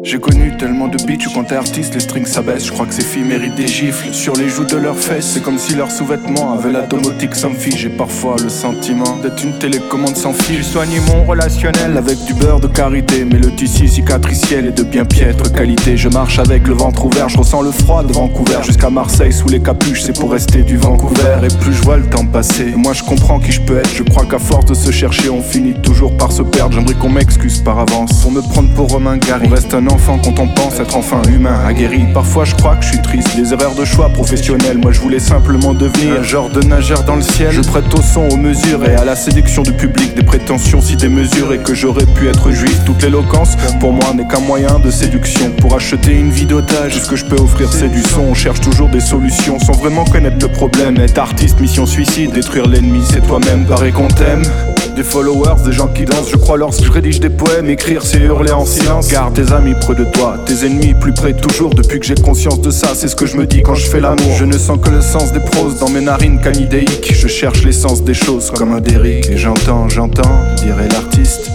J'ai connu tellement de bitches où quand t'es artiste les strings s'abaissent. Je crois que ces filles méritent des gifles sur les joues de leurs fesses. C'est comme si leurs sous-vêtements avaient la domotique sans fil. J'ai parfois le sentiment d'être une télécommande sans fil. Je soigne mon relationnel avec du beurre de karité, mais le tissu cicatriciel est de bien piètre qualité. Je marche avec le ventre ouvert, je ressens le froid de Vancouver jusqu'à Marseille sous les capuches, c'est pour rester du vent couvert. Et plus je vois le temps passer, moi je comprends qui je peux être. Je crois qu'à force de se chercher on finit toujours par se perdre. J'aimerais qu'on m'excuse par avance pour me prendre pour Romain Gary. On reste un enfant quand on pense être enfin humain, aguerri. Parfois je crois que je suis triste, des erreurs de choix professionnels. Moi je voulais simplement devenir un genre de nageur dans le ciel. Je prête au son, aux mesures et à la séduction du public, des prétentions si démesurées que j'aurais pu être juif. Toute l'éloquence pour moi n'est qu'un moyen de séduction. Pour acheter une vie d'otage, tout ce que je peux offrir c'est du son. On cherche toujours des solutions sans vraiment connaître le problème. Être artiste, mission suicide, détruire l'ennemi c'est toi-même. Paraît qu'on t'aime, des followers, des gens qui dansent. Je crois lorsque je rédige des poèmes, écrire c'est hurler en silence. Garde tes amis près de toi, tes ennemis plus près toujours. Depuis que j'ai conscience de ça, c'est ce que je me dis quand je fais l'amour. Je ne sens que le sens des proses dans mes narines canidéiques. Je cherche l'essence des choses comme un Derrick. Et j'entends, dirait l'artiste.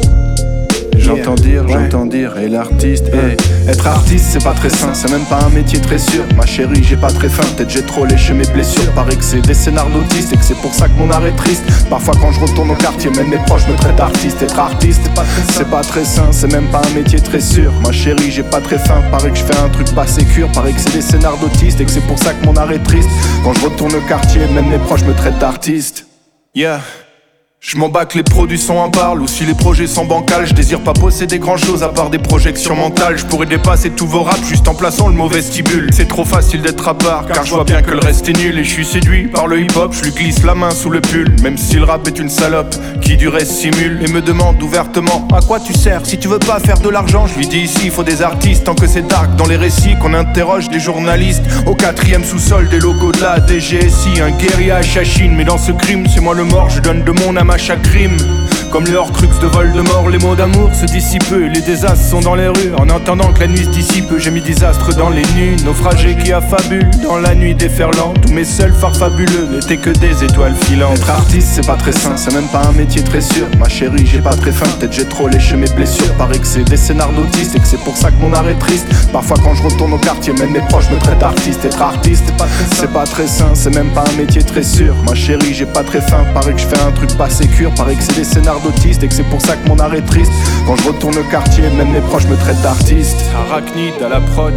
J'entends dire, et l'artiste, être artiste c'est pas très sain, c'est même pas un métier très sûr. Ma chérie, j'ai pas très faim, peut-être j'ai trop léché mes blessures. Paraît que c'est des scénars d'autistes et que c'est pour ça que mon art est triste. Parfois quand je retourne au quartier, même mes proches me traitent d'artiste. Être artiste, c'est pas très sain, c'est même pas un métier très sûr. Ma chérie, j'ai pas très faim, paraît que je fais un truc pas sécure. Paraît que c'est des scénars d'autistes et que c'est pour ça que mon art est triste. Quand je retourne au quartier, même mes proches me traitent d'artiste. Yeah. Je m'en bats que les produits sont en parlent, ou si les projets sont bancals. Je désire pas posséder grand chose à part des projections mentales. Je pourrais dépasser tous vos raps juste en plaçant le mot vestibule. C'est trop facile d'être à part, car je vois bien que le reste est nul. Et je suis séduit par le hip-hop, je lui glisse la main sous le pull. Même si le rap est une salope, qui du reste simule. Et me demande ouvertement, à quoi tu sers si tu veux pas faire de l'argent. Je lui dis ici, il faut des artistes, tant que c'est dark dans les récits. Qu'on interroge des journalistes, au 4e sous-sol des locaux de la DGSI. Un guerrier à Chachine, mais dans ce crime, c'est moi le mort. Je donne de mon âme à chaque crime. Comme le Horcrux de Voldemort, les mots d'amour se dissipent et les désastres sont dans les rues. En attendant que la nuit se dissipe, j'ai mis des astres dans les nues. Naufragés qui affabulent dans la nuit déferlante. Tous mes seuls phares fabuleux n'étaient que des étoiles filantes. Être artiste c'est pas très sain, c'est même pas un métier très sûr. Ma chérie, j'ai pas très faim, peut-être j'ai trop léché mes blessures. Paraît que c'est des scénars d'autistes et que c'est pour ça que mon art est triste. Parfois quand je retourne au quartier, même mes proches me traitent d'artiste. Être artiste c'est pas très sain, c'est même pas un métier très sûr. Ma chérie, j'ai pas très faim, paraît que je fais un truc pas sécure. Paraît que c'est des scénars d'autistes et que c'est pour ça que mon art est triste. Quand je retourne au quartier, même mes proches me traitent d'artiste. Arachnide à la prod.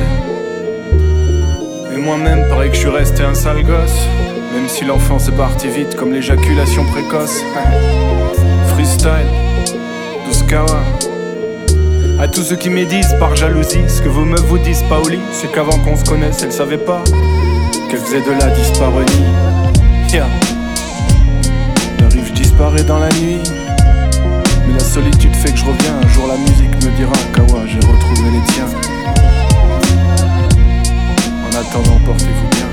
Et moi-même, paraît que je suis resté un sale gosse. Même si l'enfance est partie vite comme l'éjaculation précoce. Freestyle, Douskawa. À tous ceux qui médisent par jalousie, ce que vos meufs vous disent pas au lit, c'est qu'avant qu'on se connaisse, elles savaient pas qu'elles faisaient de la disparonie. Yeah. J'arrive, je disparais dans la nuit. Mais la solitude fait que je reviens. Un jour la musique me dira, Kawa, j'ai retrouvé les tiens. En attendant, portez-vous bien.